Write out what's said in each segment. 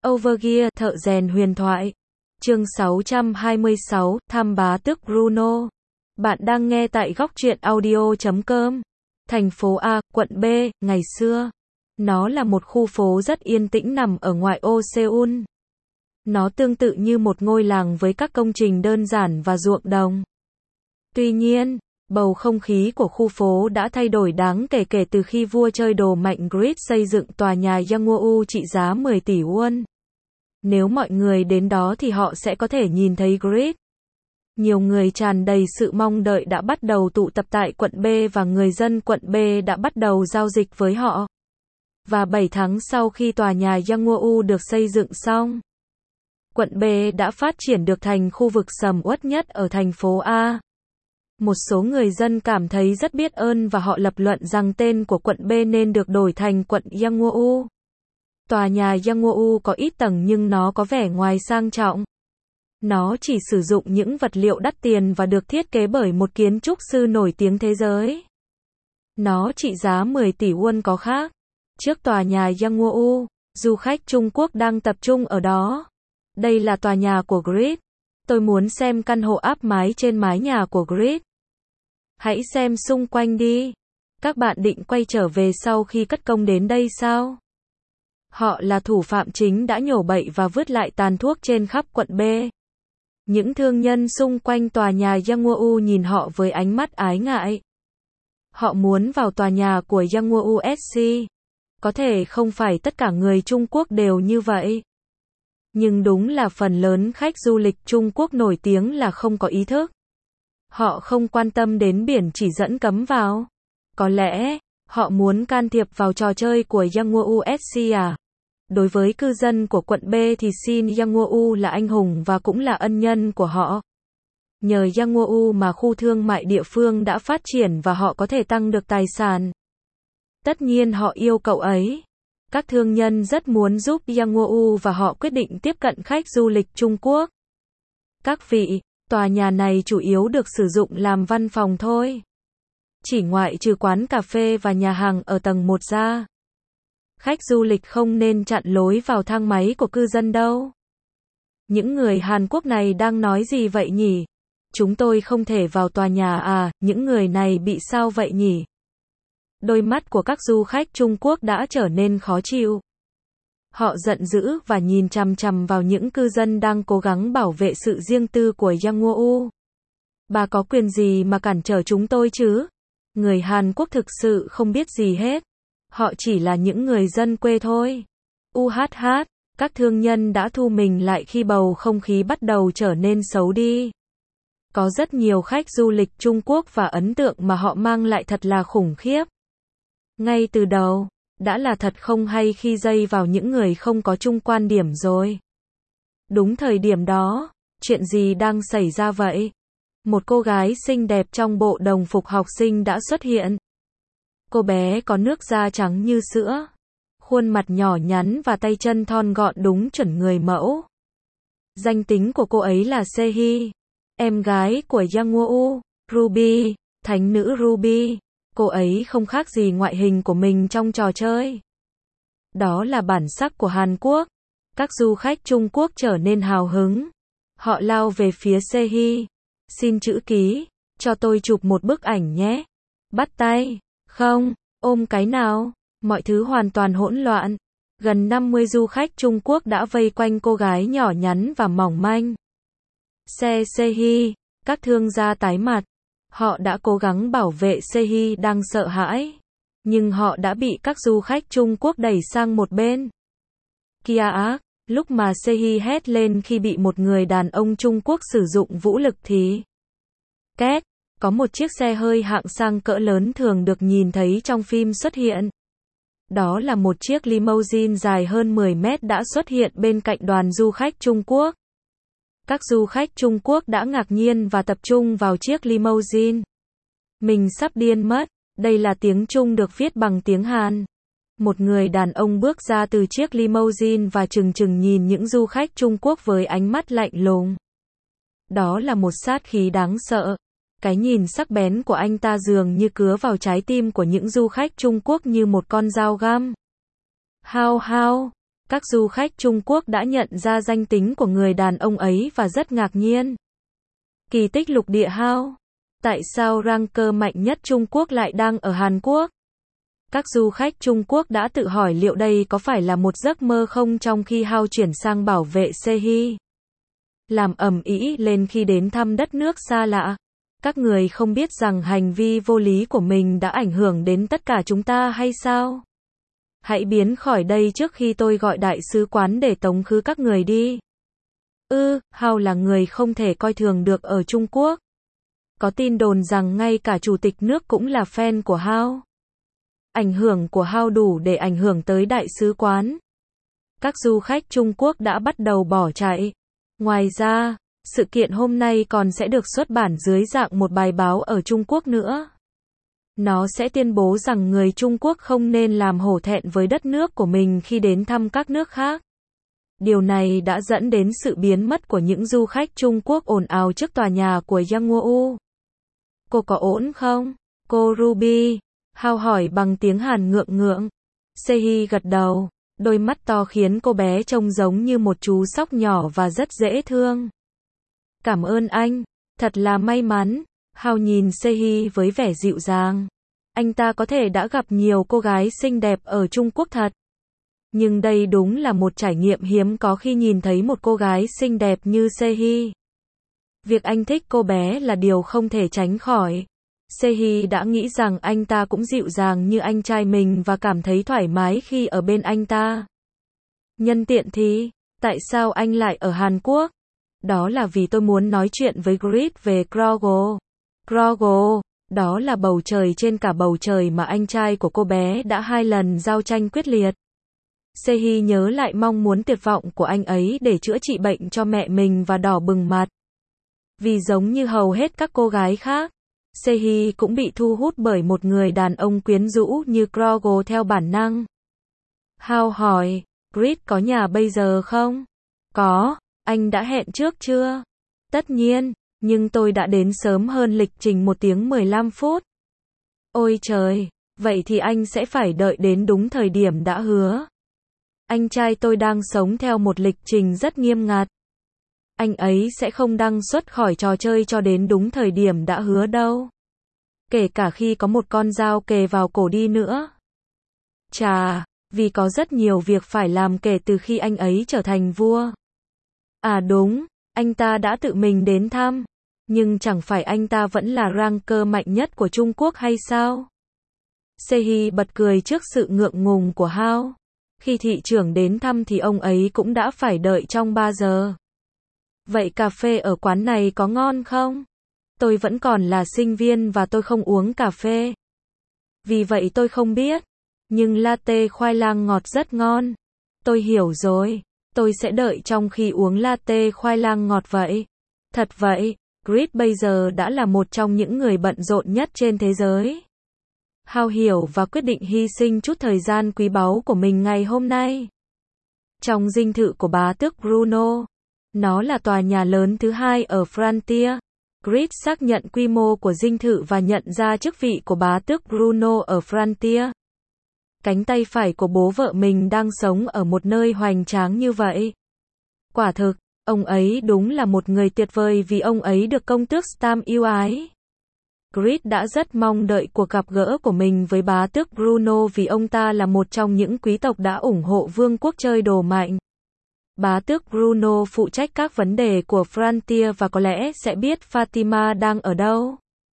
Overgear, thợ rèn huyền thoại. Chương 626, thăm bá tước Bruno. Bạn đang nghe tại góc truyện audio.com. Thành phố A, quận B, ngày xưa. Nó là một khu phố rất yên tĩnh nằm ở ngoại ô Seoul. Nó tương tự như một ngôi làng với các công trình đơn giản và ruộng đồng. Tuy nhiên, bầu không khí của khu phố đã thay đổi đáng kể kể từ khi vua chơi đồ mạnh Grid xây dựng tòa nhà Yangwoo trị giá 10 tỷ won. Nếu mọi người đến đó thì họ sẽ có thể nhìn thấy Grid. Nhiều người tràn đầy sự mong đợi đã bắt đầu tụ tập tại quận B và người dân quận B đã bắt đầu giao dịch với họ. Và 7 tháng sau khi tòa nhà Yangwoo được xây dựng xong, quận B đã phát triển được thành khu vực sầm uất nhất ở thành phố A. Một số người dân cảm thấy rất biết ơn và họ lập luận rằng tên của quận B nên được đổi thành quận Yangwoo. Tòa nhà Yangwoo có ít tầng nhưng nó có vẻ ngoài sang trọng. Nó chỉ sử dụng những vật liệu đắt tiền và được thiết kế bởi một kiến trúc sư nổi tiếng thế giới. Nó trị giá 10 tỷ won có khác. Trước tòa nhà Yangwoo, du khách Trung Quốc đang tập trung ở đó. Đây là tòa nhà của Grid. Tôi muốn xem căn hộ áp mái trên mái nhà của Grid. Hãy xem xung quanh đi. Các bạn định quay trở về sau khi cất công đến đây sao? Họ là thủ phạm chính đã nhổ bậy và vứt lại tàn thuốc trên khắp quận B. Những thương nhân xung quanh tòa nhà Yangwoo nhìn họ với ánh mắt ái ngại. Họ muốn vào tòa nhà của Yangwoo SC. Có thể không phải tất cả người Trung Quốc đều như vậy. Nhưng đúng là phần lớn khách du lịch Trung Quốc nổi tiếng là không có ý thức. Họ không quan tâm đến biển chỉ dẫn cấm vào. Có lẽ, họ muốn can thiệp vào trò chơi của Yangwoo SC à? Đối với cư dân của quận B thì Shin Yangwoo là anh hùng và cũng là ân nhân của họ. Nhờ Yangwoo mà khu thương mại địa phương đã phát triển và họ có thể tăng được tài sản. Tất nhiên họ yêu cậu ấy. Các thương nhân rất muốn giúp Yangwoo và họ quyết định tiếp cận khách du lịch Trung Quốc. Các vị, tòa nhà này chủ yếu được sử dụng làm văn phòng thôi. Chỉ ngoại trừ quán cà phê và nhà hàng ở tầng 1 ra. Khách du lịch không nên chặn lối vào thang máy của cư dân đâu. Những người Hàn Quốc này đang nói gì vậy nhỉ? Chúng tôi không thể vào tòa nhà à, những người này bị sao vậy nhỉ? Đôi mắt của các du khách Trung Quốc đã trở nên khó chịu. Họ giận dữ và nhìn chằm chằm vào những cư dân đang cố gắng bảo vệ sự riêng tư của Yangwoo. Bà có quyền gì mà cản trở chúng tôi chứ? Người Hàn Quốc thực sự không biết gì hết. Họ chỉ là những người dân quê thôi. Các thương nhân đã thu mình lại khi bầu không khí bắt đầu trở nên xấu đi. Có rất nhiều khách du lịch Trung Quốc và ấn tượng mà họ mang lại thật là khủng khiếp. Ngay từ đầu, đã là thật không hay khi dây vào những người không có chung quan điểm rồi. Đúng thời điểm đó, chuyện gì đang xảy ra vậy? Một cô gái xinh đẹp trong bộ đồng phục học sinh đã xuất hiện. Cô bé có nước da trắng như sữa, khuôn mặt nhỏ nhắn và tay chân thon gọn đúng chuẩn người mẫu. Danh tính của cô ấy là Sehee, em gái của Yangwoo, Ruby, thánh nữ Ruby. Cô ấy không khác gì ngoại hình của mình trong trò chơi. Đó là bản sắc của Hàn Quốc. Các du khách Trung Quốc trở nên hào hứng. Họ lao về phía Sehee. Xin chữ ký, cho tôi chụp một bức ảnh nhé. Bắt tay, không, ôm cái nào. Mọi thứ hoàn toàn hỗn loạn. Gần 50 du khách Trung Quốc đã vây quanh cô gái nhỏ nhắn và mỏng manh. Sehee, các thương gia tái mặt. Họ đã cố gắng bảo vệ Sehee đang sợ hãi. Nhưng họ đã bị các du khách Trung Quốc đẩy sang một bên. Kia ác, lúc mà Sehee hét lên khi bị một người đàn ông Trung Quốc sử dụng vũ lực thì két, có một chiếc xe hơi hạng sang cỡ lớn thường được nhìn thấy trong phim xuất hiện. Đó là một chiếc limousine dài hơn 10 mét đã xuất hiện bên cạnh đoàn du khách Trung Quốc. Các du khách Trung Quốc đã ngạc nhiên và tập trung vào chiếc limousine. Mình sắp điên mất, đây là tiếng Trung được viết bằng tiếng Hàn. Một người đàn ông bước ra từ chiếc limousine và trừng trừng nhìn những du khách Trung Quốc với ánh mắt lạnh lùng. Đó là một sát khí đáng sợ. Cái nhìn sắc bén của anh ta dường như cứa vào trái tim của những du khách Trung Quốc như một con dao găm. Hao hao, Các du khách Trung Quốc đã nhận ra danh tính của người đàn ông ấy và rất ngạc nhiên. Kỳ tích lục địa Hao. Tại sao ranker mạnh nhất Trung Quốc lại đang ở Hàn Quốc? Các du khách Trung Quốc đã tự hỏi liệu đây có phải là một giấc mơ không trong khi Hao chuyển sang bảo vệ Sehi. Làm ầm ĩ lên khi đến thăm đất nước xa lạ. Các người không biết rằng hành vi vô lý của mình đã ảnh hưởng đến tất cả chúng ta hay sao? Hãy biến khỏi đây trước khi tôi gọi đại sứ quán để tống khứ các người đi. Hao là người không thể coi thường được ở Trung Quốc. Có tin đồn rằng ngay cả chủ tịch nước cũng là fan của Hao. Ảnh hưởng của Hao đủ để ảnh hưởng tới đại sứ quán. Các du khách Trung Quốc đã bắt đầu bỏ chạy. Ngoài ra, sự kiện hôm nay còn sẽ được xuất bản dưới dạng một bài báo ở Trung Quốc nữa. Nó sẽ tuyên bố rằng người Trung Quốc không nên làm hổ thẹn với đất nước của mình khi đến thăm các nước khác. Điều này đã dẫn đến sự biến mất của những du khách Trung Quốc ồn ào trước tòa nhà của Yang Woo. Cô có ổn không? Cô Ruby. Hao hỏi bằng tiếng Hàn ngượng ngượng. Sehi gật đầu. Đôi mắt to khiến cô bé trông giống như một chú sóc nhỏ và rất dễ thương. Cảm ơn anh. Thật là may mắn. Hao nhìn Sehi với vẻ dịu dàng. Anh ta có thể đã gặp nhiều cô gái xinh đẹp ở Trung Quốc thật. Nhưng đây đúng là một trải nghiệm hiếm có khi nhìn thấy một cô gái xinh đẹp như Sehi. Việc anh thích cô bé là điều không thể tránh khỏi. Sehi đã nghĩ rằng anh ta cũng dịu dàng như anh trai mình và cảm thấy thoải mái khi ở bên anh ta. Nhân tiện thì, tại sao anh lại ở Hàn Quốc? Đó là vì tôi muốn nói chuyện với Grid về Krogo. Krogo, đó là bầu trời trên cả bầu trời mà anh trai của cô bé đã 2 lần giao tranh quyết liệt. Sehi nhớ lại mong muốn tuyệt vọng của anh ấy để chữa trị bệnh cho mẹ mình và đỏ bừng mặt. Vì giống như hầu hết các cô gái khác, Sehi cũng bị thu hút bởi một người đàn ông quyến rũ như Krogo theo bản năng. Hao hỏi, Grid có nhà bây giờ không? Có, anh đã hẹn trước chưa? Tất nhiên, nhưng tôi đã đến sớm hơn lịch trình 1 tiếng 15 phút. Ôi trời, vậy thì anh sẽ phải đợi đến đúng thời điểm đã hứa. Anh trai tôi đang sống theo một lịch trình rất nghiêm ngặt. Anh ấy sẽ không đăng xuất khỏi trò chơi cho đến đúng thời điểm đã hứa đâu. Kể cả khi có một con dao kề vào cổ đi nữa. Chà, vì có rất nhiều việc phải làm kể từ khi anh ấy trở thành vua. À đúng, anh ta đã tự mình đến thăm. Nhưng chẳng phải anh ta vẫn là ranker mạnh nhất của Trung Quốc hay sao? Sehi bật cười trước sự ngượng ngùng của Hao. Khi thị trưởng đến thăm thì ông ấy cũng đã phải đợi trong 3 giờ. Vậy cà phê ở quán này có ngon không? Tôi vẫn còn là sinh viên và tôi không uống cà phê. Vì vậy tôi không biết. Nhưng latte khoai lang ngọt rất ngon. Tôi hiểu rồi. Tôi sẽ đợi trong khi uống latte khoai lang ngọt vậy. Thật vậy, Grid bây giờ đã là một trong những người bận rộn nhất trên thế giới. Hao hiểu và quyết định hy sinh chút thời gian quý báu của mình ngày hôm nay. Trong dinh thự của bá tước Bruno, nó là tòa nhà lớn thứ 2 ở Frontier. Grid xác nhận quy mô của dinh thự và nhận ra chức vị của bá tước Bruno ở Frontier. Cánh tay phải của bố vợ mình đang sống ở một nơi hoành tráng như vậy. Quả thực, ông ấy đúng là một người tuyệt vời vì ông ấy được công tước Stam yêu ái. Grid đã rất mong đợi cuộc gặp gỡ của mình với bá tước Bruno vì ông ta là một trong những quý tộc đã ủng hộ vương quốc chơi đồ mạnh. Bá tước Bruno phụ trách các vấn đề của Frontier và có lẽ sẽ biết Fatima đang ở đâu.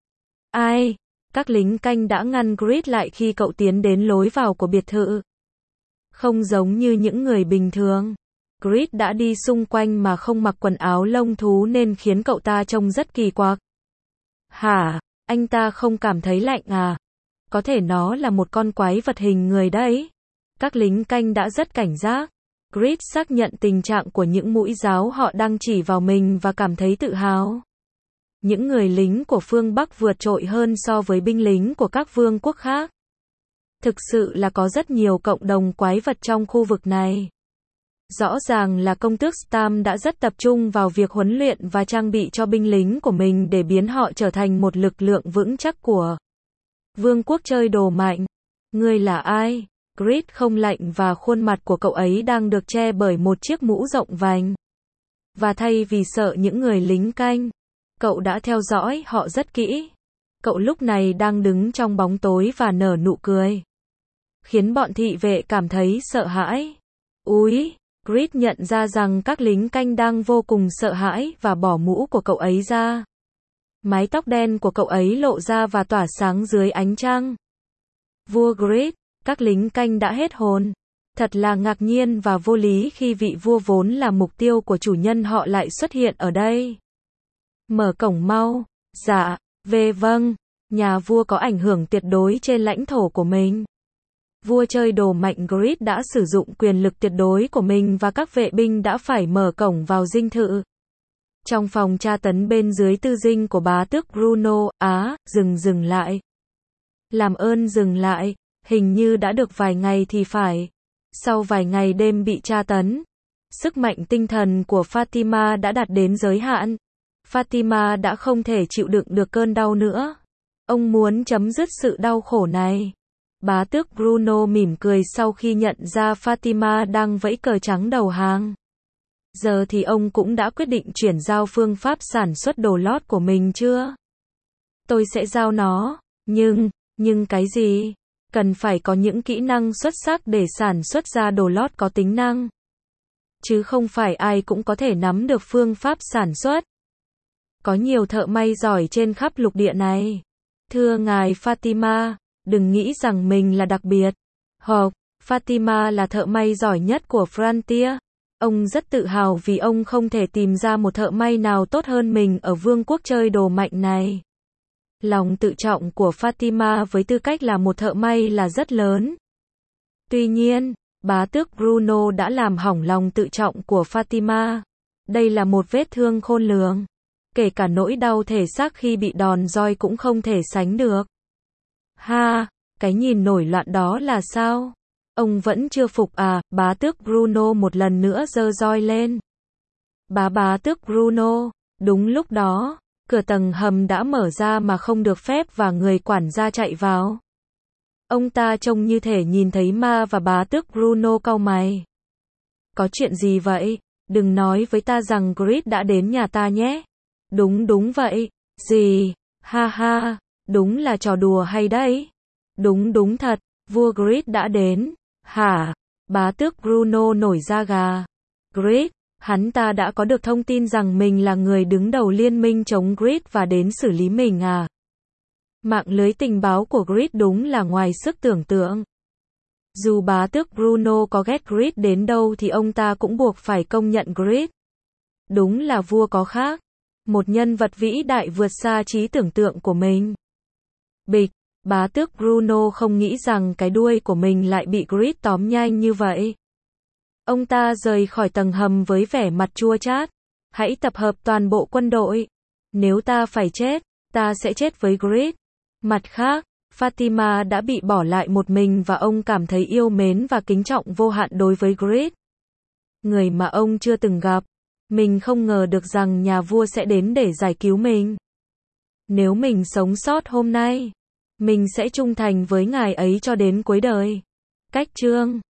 Ai? Các lính canh đã ngăn Grid lại khi cậu tiến đến lối vào của biệt thự. Không giống như những người bình thường. Grid đã đi xung quanh mà không mặc quần áo lông thú nên khiến cậu ta trông rất kỳ quặc. Hả? Anh ta không cảm thấy lạnh à? Có thể nó là một con quái vật hình người đấy. Các lính canh đã rất cảnh giác. Grid xác nhận tình trạng của những mũi giáo họ đang chỉ vào mình và cảm thấy tự hào. Những người lính của phương Bắc vượt trội hơn so với binh lính của các vương quốc khác. Thực sự là có rất nhiều cộng đồng quái vật trong khu vực này. Rõ ràng là công tước Stam đã rất tập trung vào việc huấn luyện và trang bị cho binh lính của mình để biến họ trở thành một lực lượng vững chắc của vương quốc chơi đồ mạnh. Ngươi là ai? Grid không lạnh và khuôn mặt của cậu ấy đang được che bởi một chiếc mũ rộng vành. Và thay vì sợ những người lính canh, cậu đã theo dõi họ rất kỹ. Cậu lúc này đang đứng trong bóng tối và nở nụ cười, khiến bọn thị vệ cảm thấy sợ hãi. Úi, Grid nhận ra rằng các lính canh đang vô cùng sợ hãi và bỏ mũ của cậu ấy ra. Mái tóc đen của cậu ấy lộ ra và tỏa sáng dưới ánh trăng. Vua Grid, các lính canh đã hết hồn. Thật là ngạc nhiên và vô lý khi vị vua vốn là mục tiêu của chủ nhân họ lại xuất hiện ở đây. Mở cổng mau. Dạ, vâng. Nhà vua có ảnh hưởng tuyệt đối trên lãnh thổ của mình. Vua chơi đồ mạnh Grid đã sử dụng quyền lực tuyệt đối của mình và các vệ binh đã phải mở cổng vào dinh thự. Trong phòng tra tấn bên dưới tư dinh của bá tước Bruno, dừng lại. Làm ơn dừng lại, hình như đã được vài ngày thì phải. Sau vài ngày đêm bị tra tấn, sức mạnh tinh thần của Fatima đã đạt đến giới hạn. Fatima đã không thể chịu đựng được cơn đau nữa. Ông muốn chấm dứt sự đau khổ này. Bá tước Bruno mỉm cười sau khi nhận ra Fatima đang vẫy cờ trắng đầu hàng. Giờ thì ông cũng đã quyết định chuyển giao phương pháp sản xuất đồ lót của mình chưa? Tôi sẽ giao nó, nhưng cái gì? Cần phải có những kỹ năng xuất sắc để sản xuất ra đồ lót có tính năng. Chứ không phải ai cũng có thể nắm được phương pháp sản xuất. Có nhiều thợ may giỏi trên khắp lục địa này. Thưa ngài Fatima, đừng nghĩ rằng mình là đặc biệt. Fatima là thợ may giỏi nhất của Frontier. Ông rất tự hào vì ông không thể tìm ra một thợ may nào tốt hơn mình ở vương quốc chơi đồ mạnh này. Lòng tự trọng của Fatima với tư cách là một thợ may là rất lớn. Tuy nhiên, bá tước Bruno đã làm hỏng lòng tự trọng của Fatima. Đây là một vết thương khôn lường. Kể cả nỗi đau thể xác khi bị đòn roi cũng không thể sánh được. Cái nhìn nổi loạn đó là sao? Ông vẫn chưa phục à? Bá tước Bruno một lần nữa giơ roi lên. Bá tước Bruno, đúng lúc đó, cửa tầng hầm đã mở ra mà không được phép và người quản gia chạy vào. Ông ta trông như thể nhìn thấy ma và bá tước Bruno cau mày. Có chuyện gì vậy? Đừng nói với ta rằng Grid đã đến nhà ta nhé. Đúng vậy. Gì? Đúng là trò đùa hay đấy. Đúng thật, vua Grid đã đến. Hả? Bá tước Bruno nổi da gà. Grid, hắn ta đã có được thông tin rằng mình là người đứng đầu liên minh chống Grid và đến xử lý mình à? Mạng lưới tình báo của Grid đúng là ngoài sức tưởng tượng. Dù bá tước Bruno có ghét Grid đến đâu thì ông ta cũng buộc phải công nhận Grid. Đúng là vua có khác. Một nhân vật vĩ đại vượt xa trí tưởng tượng của mình. Bịch, bá tước Bruno không nghĩ rằng cái đuôi của mình lại bị Grid tóm nhanh như vậy. Ông ta rời khỏi tầng hầm với vẻ mặt chua chát. Hãy tập hợp toàn bộ quân đội. Nếu ta phải chết, ta sẽ chết với Grid. Mặt khác, Fatima đã bị bỏ lại một mình và ông cảm thấy yêu mến và kính trọng vô hạn đối với Grid. Người mà ông chưa từng gặp. Mình không ngờ được rằng nhà vua sẽ đến để giải cứu mình. Nếu mình sống sót hôm nay, mình sẽ trung thành với ngài ấy cho đến cuối đời. Cách chương